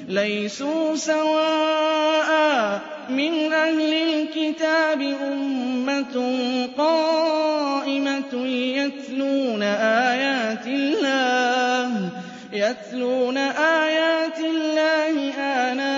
لَيْسُوا سَوَاءً ۗ مِّنْ أَهْلِ الْكِتَابِ أُمَّةٌ قَائِمَةٌ يَتْلُونَ آيَاتِ اللَّهِ آنَاءَ